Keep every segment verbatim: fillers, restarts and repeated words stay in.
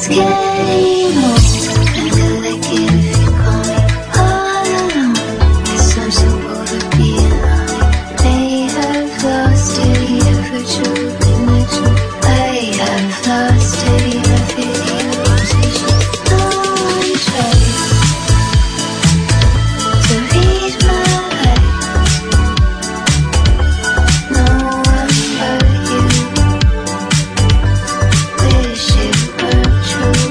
let's get emo. Kinda like it if you call me all alone. Guess I'm so bored of being lonely. May have lost any virtual connection. I have lost any video conversation. No one tried to read my life. No one but you. Wish it were true.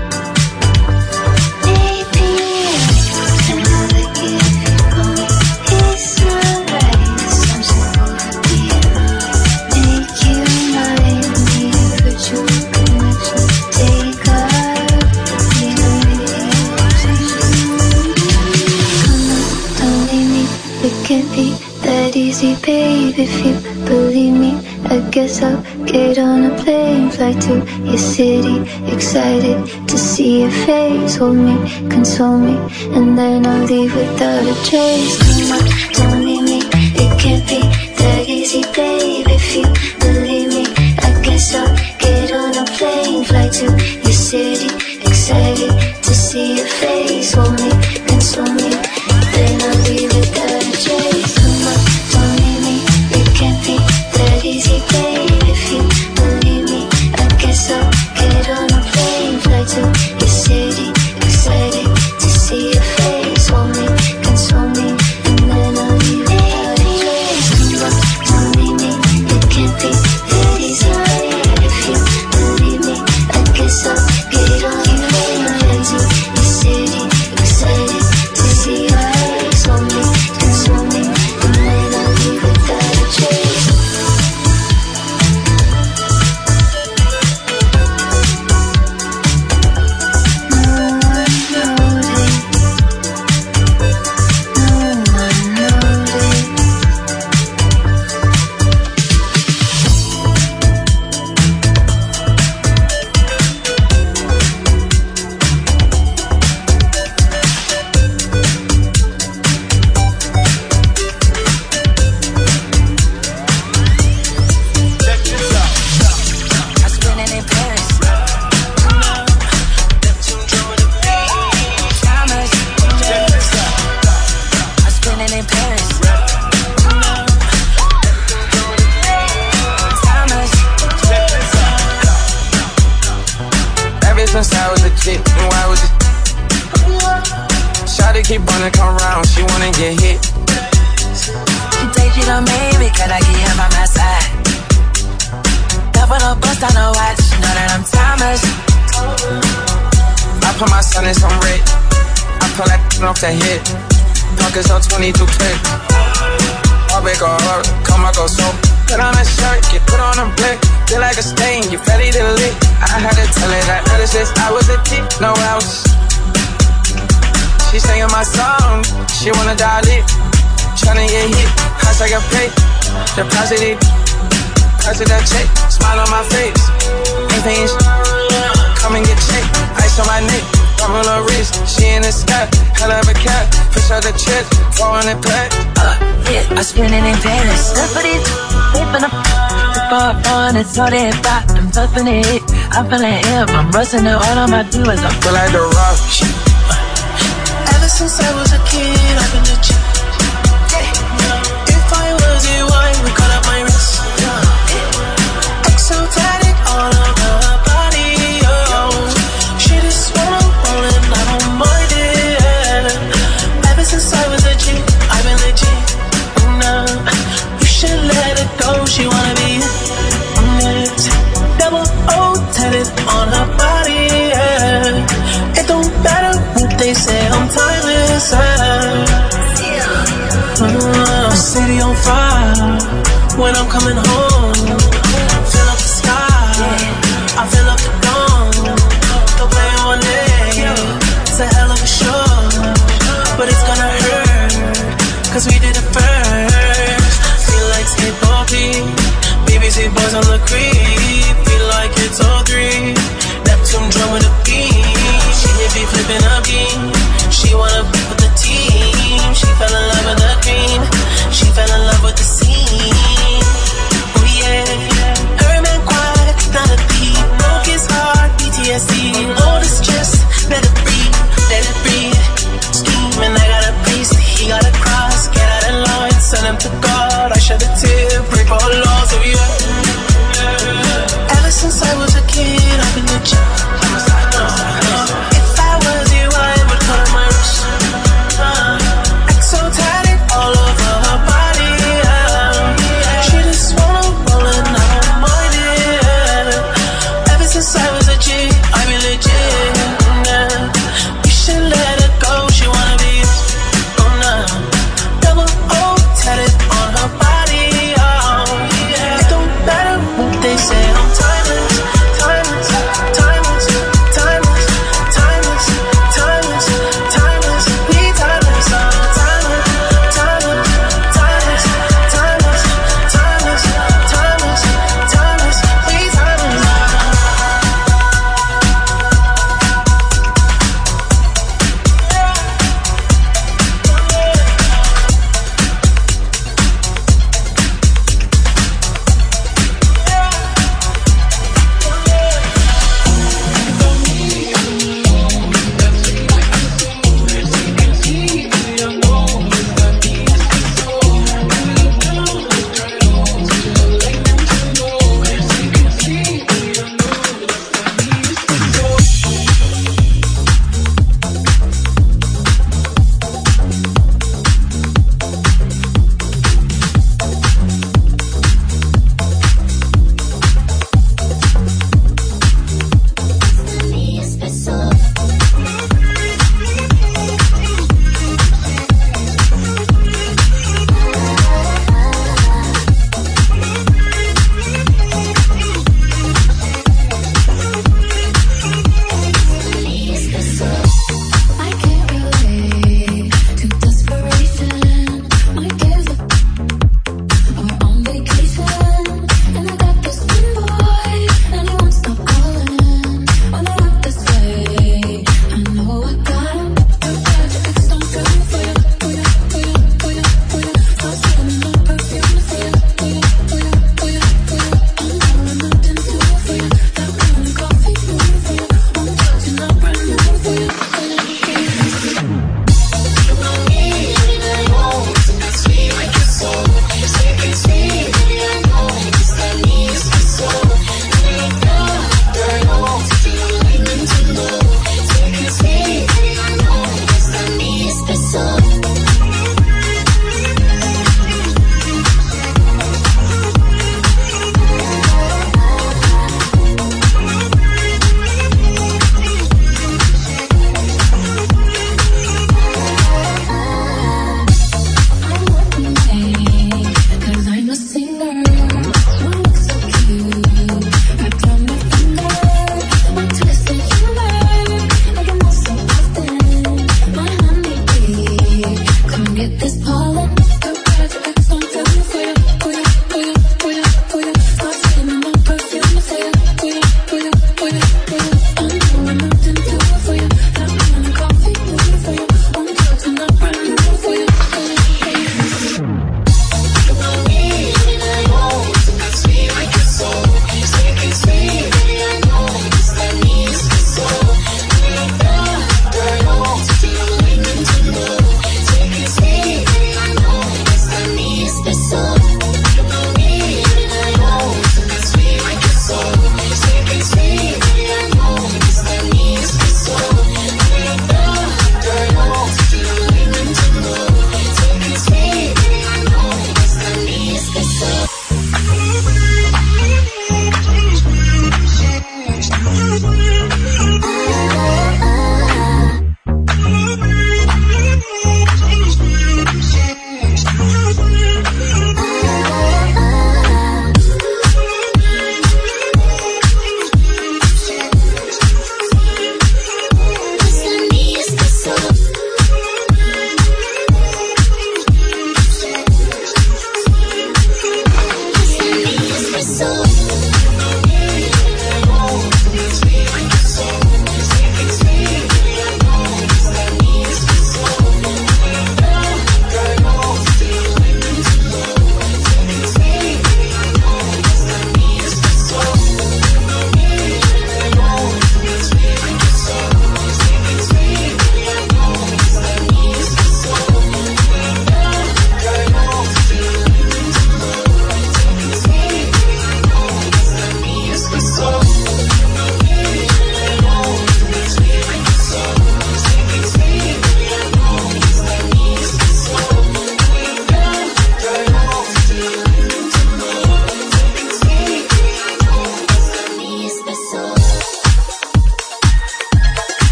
Maybe it's kinda like it if you call me. It's not right. I'm so bored of being lonely. Make you mine. Need a virtual connection. Take up the video conversation. Come on, don't leave me. It can't be that easy, babe. If you believe me, I guess I'll get on a plane, fly to your city. Excited to see your face. Hold me, console me, and then I'll leave without a trace. Come on, don't leave me. It can't be that easy, babe. If you believe me, I guess I'll get on a plane, fly to your city. Excited to see your face. Hold me, console me, then I'll leave without a trace. Come on, don't leave me. It can't be that easy, babe. If you believe me, I guess I'll get on a plane, fly to your city. Excited to see your face. Hold me, console me, and then I'll leave without a trace. Come on, don't leave me. It can't be that easy, babe. If you believe me, I guess I'll get on a plane, fly to your city. Excited to see your face. Hold me, console me, and then I'll leave without a trace. No one noticed. No one noticed. Check this out. I spent it in Paris. Thomas. Check this out. I spent it in Paris. Thomas. Check this out. Ever since I was a kid, knew I was a Shawty keep wanna come round, she wanna get hit. She take it on me because I get him by my side. Never no bust on no watch. Know that I'm Thomas. I put my son in some red. I pull that off the hit. Pockets on twenty-two clip. All big or hard, come I go so. Put on a shirt, get put on a blick. Feel like a stain, you ready to lick. I had to tell her that ever since I was a kid, no house. She singing my song, she wanna dial it. Tryna get hit, I take a pay. Deposit it, deposit that check. Smile on my face, ain't paying shit. Come and get checked, ice on my neck. Rubber on her wrist, she in the sky. Hell of a cat, push out the chest. four hundred pack. Uh, yeah, I spent it in Paris. Look for these, flipping up. The bar on, it's all that pop. I'm flipping it. I'm feeling hip. I'm rusting it. All on my doers. I'm Feel like the rush. Ever since I was a kid, I've been a chick. If I was you, I would cut up my wrist. Exotic all over her body, oh. She just wanna roll and I don't mind it. Ever since I was a chick, I've been legit. No, you should let it go. She wanna be next. Double O tatted on her body, yeah. It don't matter what they say, I'm timeless. Uh, city on fire when I'm coming home. Fill up the sky, I fill up the dome. Don't play on it, it's a hell of a show. But it's gonna hurt, cause we did it first. Feel like skateboarding, B B C boys on the creep. Feel like it's all three, Neptune drum with a beat. She hit me flipping a beam. She wanna be with the team. She fell in love with the green. She fell in love with the scene. Oh yeah, her man quiet, not a peep. No I was a G, I be legit, yeah. You should let her go, she wanna be, oh no. Double O tatted on her body, oh yeah. It don't matter what they say, I'm timeless, timeless, timeless, timeless, timeless, timeless, timeless, we timeless, oh timeless, timeless, timeless, timeless, timeless, timeless, timeless, we timeless.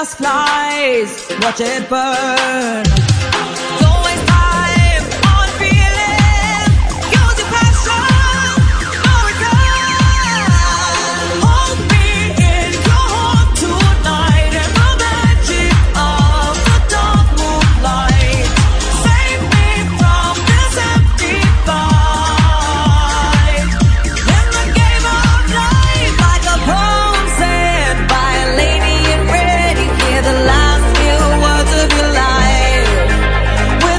just flies. Watch it burn. Don't waste time on feelings. Use your passion for return. Hold me in your heart tonight in the magic of the dark moonlight. Save me from this empty fight. In the game of life, like a poem said by a lady in red, you hear the last few words of your life.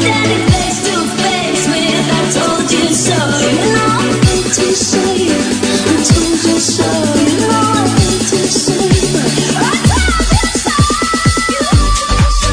Standing face to face with I told you so. You know I hate to say it, I told you so. You know I hate to say it, but I told you so. You told me so.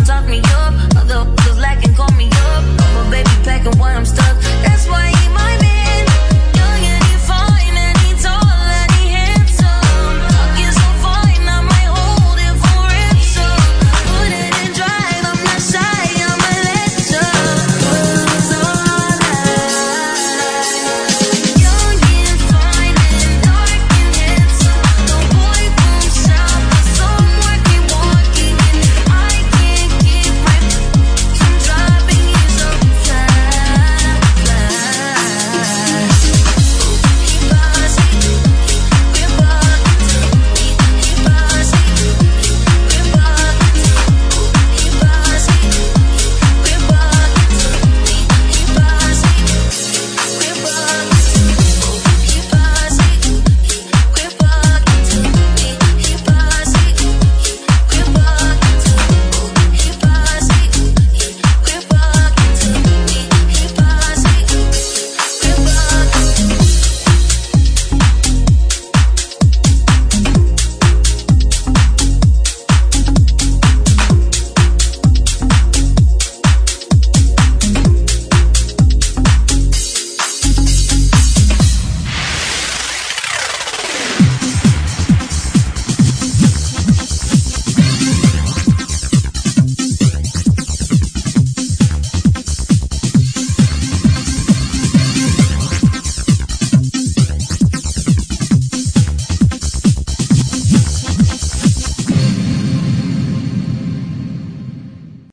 Talk me up, oh, baby, packing while I'm stuck. That's why he my man.